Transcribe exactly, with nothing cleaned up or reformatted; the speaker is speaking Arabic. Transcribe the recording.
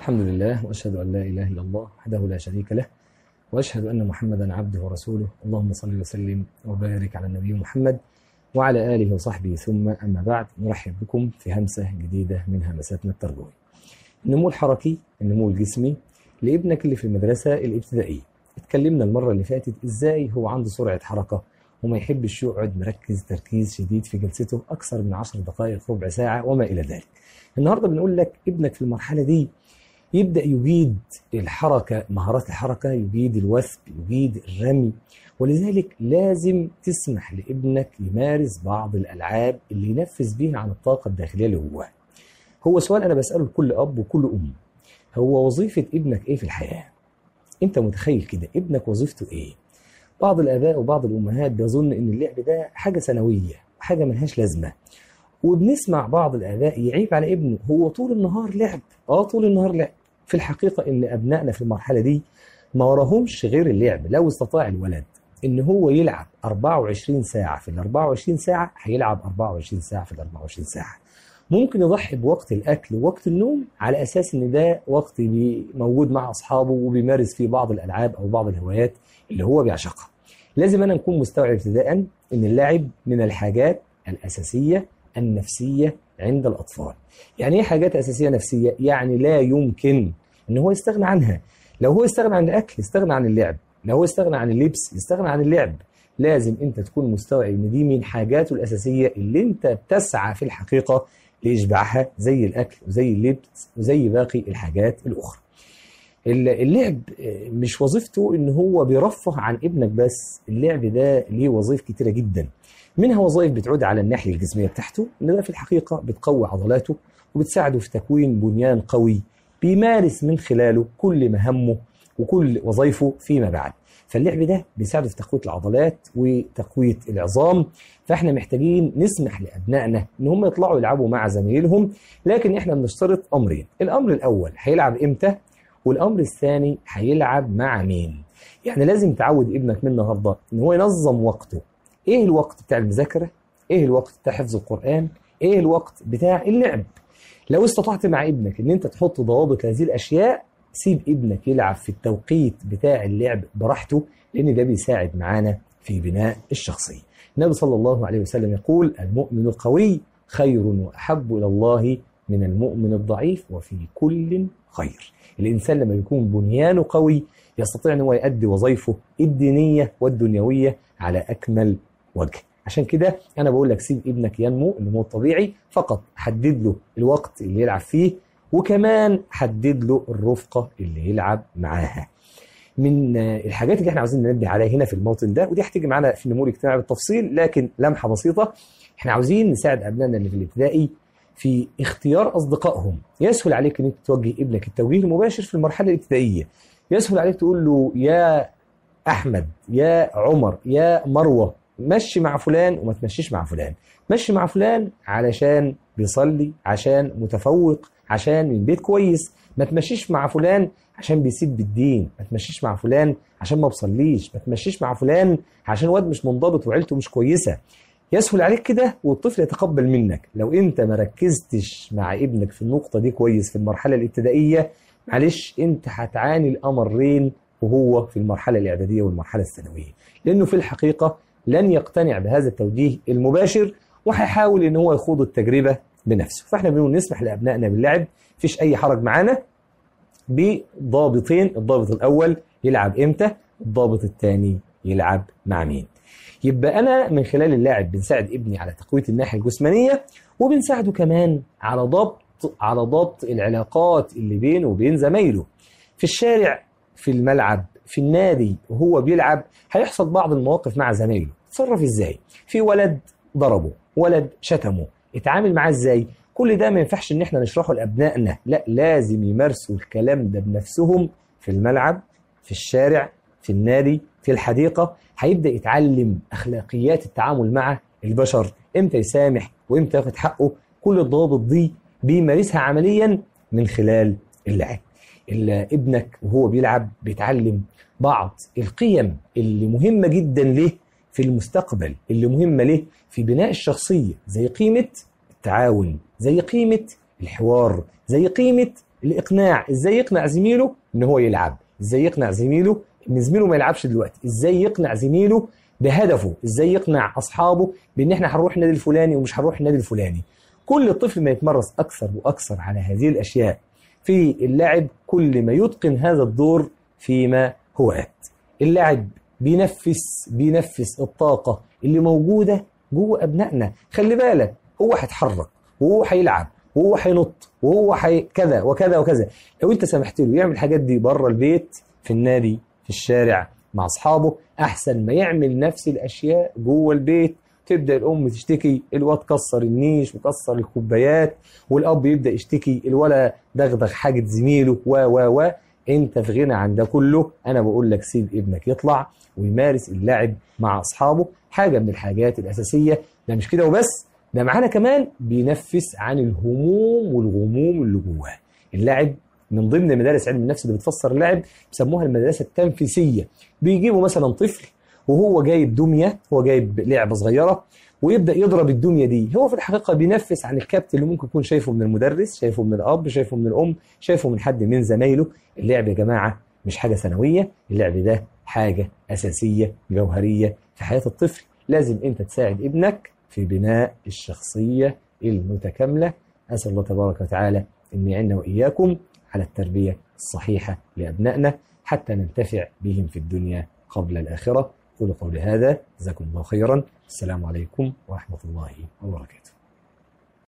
الحمد لله وأشهد أن لا إله إلا الله وحده لا شريك له، وأشهد أن محمدا عبده ورسوله. اللهم صل وسلم وبارك على النبي محمد وعلى آله وصحبه، ثم أما بعد. نرحب بكم في همسة جديدة من همساتنا التربوية. النمو الحركي، النمو الجسمي لابنك اللي في المدرسة الابتدائية. اتكلمنا المرة اللي فاتت إزاي هو عنده سرعة حركة وما يحبش يقعد مركز تركيز شديد في جلسته أكثر من عشر دقائق ربع ساعة وما إلى ذلك. النهاردة بنقول لك ابنك في المرحلة دي يبدأ يجيد الحركة، مهارات الحركة، يجيد الوثب، يجيد الرمي، ولذلك لازم تسمح لابنك يمارس بعض الألعاب اللي ينفذ بيها عن الطاقة الداخلية اللي جواه. هو سؤال أنا بسأله لكل أب وكل أم، هو وظيفة ابنك إيه في الحياة؟ أنت متخيل كده ابنك وظيفته إيه؟ بعض الآباء وبعض الأمهات بيظن إن اللعب ده حاجة ثانوية، حاجة ملهاش لازمة، وبنسمع بعض الآباء يعيب على ابنه، هو طول النهار لعب. آه طول النهار لعب. في الحقيقة إن أبنائنا في المرحلة دي ما وراهمش غير اللعب. لو استطاع الولد إن هو يلعب أربعة وعشرين ساعة في ال أربعة وعشرين ساعة هيلعب أربعة وعشرين ساعة في ال أربعة وعشرين ساعة. ممكن يضحي بوقت الأكل ووقت النوم على أساس إن ده وقت موجود مع أصحابه وبيمارس فيه بعض الألعاب أو بعض الهوايات اللي هو بيعشقها. لازم أنا نكون مستوعب ابتداء إن اللعب من الحاجات الأساسية النفسية عند الأطفال. يعني إيه حاجات أساسية نفسية؟ يعني لا يمكن إن هو يستغنى عنها. لو هو يستغنى عن الأكل يستغنى عن اللعب، لو هو يستغنى عن اللبس يستغنى عن اللعب. لازم أنت تكون مستوعب إن دي من حاجاته الأساسية اللي أنت بتسعى في الحقيقة لإشباعها، زي الأكل وزي اللبس وزي باقي الحاجات الأخرى. اللعب مش وظيفته إن هو بيرفه عن ابنك بس، اللعب ده ليه وظائف كتيرة جدا، منها وظائف بتعود على الناحية الجسمية بتاعته، إن ده في الحقيقة بتقوي عضلاته وبتساعده في تكوين بنيان قوي بيمارس من خلاله كل مهامه وكل وظائفه فيما بعد. فاللعب ده بيساعده في تقوية العضلات وتقوية العظام. فاحنا محتاجين نسمح لأبنائنا إن هم يطلعوا يلعبوا مع زمايلهم، لكن احنا بنشترط أمرين. الأمر الأول هيلعب إمتى، والأمر الثاني هيلعب مع مين. يعني لازم تعود ابنك من النهارده إن هو ينظم وقته. ايه الوقت بتاع المذاكرة؟ ايه الوقت بتاع حفظ القرآن؟ ايه الوقت بتاع اللعب؟ لو استطعت مع ابنك ان انت تحط ضوابط هذه الاشياء، سيب ابنك يلعب في التوقيت بتاع اللعب براحته، لان ده بيساعد معانا في بناء الشخصية. النبي صلى الله عليه وسلم يقول: المؤمن القوي خير واحب الى الله من المؤمن الضعيف وفي كل خير. الانسان لما يكون بنيانه قوي يستطيع ان هو يؤدي وظائفه الدينية والدنيوية على اكمل وجه. عشان كده أنا بقول لك سيب ابنك ينمو النمو الطبيعي، فقط حدد له الوقت اللي يلعب فيه، وكمان حدد له الرفقة اللي يلعب معاها. من الحاجات اللي احنا عاوزين ننبه عليها هنا في الموطن ده، ودي هتيجي معانا في النمو الاجتماعي بالتفصيل، لكن لمحة بسيطة، احنا عاوزين نساعد أبنائنا اللي في الابتدائي في اختيار أصدقائهم. يسهل عليك ان انت توجه ابنك التوجيه المباشر في المرحلة الابتدائية. يسهل عليك تقول له: يا أحمد، يا عمر، يا مروة، مشي مع فلان وما تمشيش مع فلان. مشي مع فلان علشان بيصلي، عشان متفوق، عشان من بيت كويس. ما تمشيش مع فلان عشان بيسيب بالدين. ما تمشيش مع فلان عشان ما بصليش. ما تمشيش مع فلان عشان واد مش منضبط وعيلته مش كويسة. يسهل عليك كده والطفل يتقبل منك. لو انت ما ركزتش مع ابنك في النقطة دي كويس في المرحلة الابتدائية، معلش انت هتعاني الأمرين وهو في المرحلة الإعدادية والمرحلة الثانوية، لأنه في الحقيقة لن يقتنع بهذا التوجيه المباشر وهيحاول ان هو يخوض التجربة بنفسه. فاحنا بنقول نسمح لأبنائنا باللعب، مفيش أي حرج معانا، بضابطين. الضابط الأول يلعب إمتى، الضابط الثاني يلعب مع مين. يبقى أنا من خلال اللعب بنساعد ابني على تقوية الناحية الجسمانية، وبنساعده كمان على ضبط على ضبط العلاقات اللي بينه وبين زمايله في الشارع، في الملعب، في النادي. وهو بيلعب هيحصل بعض المواقف مع زمايله. تصرف ازاي؟ في ولد ضربه، ولد شتمه، اتعامل معاه ازاي؟ كل ده ما ينفعش ان احنا نشرحه لابنائنا، لا، لازم يمارسوا الكلام ده بنفسهم في الملعب، في الشارع، في النادي، في الحديقة. هيبدأ يتعلم أخلاقيات التعامل مع البشر، امتى يسامح وامتى ياخد حقه. كل الضوابط دي بيمارسها عمليا من خلال اللعب. ابنك وهو بيلعب بيتعلم بعض القيم اللي مهمة جدا له في المستقبل، اللي مهمة له في بناء الشخصية، زي قيمة التعاون، زي قيمة الحوار، زي قيمة الإقناع، إزاي يقنع زميله إن هو يلعب، إزاي يقنع زميله إن زميله ما يلعبش دلوقتي، إزاي يقنع زميله بهدفه، إزاي يقنع أصحابه بإن إحنا هنروح النادي الفلاني ومش هنروح النادي الفلاني. كل الطفل ما يتمرس أكثر وأكثر على هذه الأشياء في اللعب كل ما يتقن هذا الدور فيما هو آت. اللعب بينفس بينفس الطاقة اللي موجودة جوه أبنائنا. خلي بالك، هو هيتحرك وهو هيلعب وهو هينط وهو حي... كذا وكذا وكذا. لو انت سمحت له يعمل الحاجات دي بره البيت، في النادي، في الشارع، مع اصحابه، احسن ما يعمل نفس الاشياء جوه البيت. تبدا الام تشتكي الواد كسر النيش وكسر الكوبايات، والاب يبدا يشتكي الولد دغدغ حاجه زميله و و و انت في غنى عن ده كله. انا بقول لك سيب ابنك يطلع ويمارس اللعب مع اصحابه، حاجه من الحاجات الاساسيه. ده مش كده وبس، ده معانا كمان بينفس عن الهموم والغموم اللي جواه. اللعب من ضمن مدارس علم النفس اللي بتفسر اللعب بيسموها المدرسه التنفيسيه. بيجيبوا مثلا طفل وهو جايب دميه، هو جايب لعبه صغيره ويبدا يضرب الدميه دي. هو في الحقيقه بينفس عن الكبت اللي ممكن يكون شايفه من المدرس، شايفه من الاب، شايفه من الام، شايفه من حد من زمايله. اللعب يا جماعه مش حاجه ثانويه، اللعب ده حاجه اساسيه جوهريه في حياه الطفل. لازم انت تساعد ابنك في بناء الشخصيه المتكامله. اسال الله تبارك وتعالى ان يعيننا واياكم على التربيه الصحيحه لابنائنا حتى ننتفع بهم في الدنيا قبل الاخره. قولوا قولي هذا، جزاكم الله خيرا. السلام عليكم ورحمه الله وبركاته.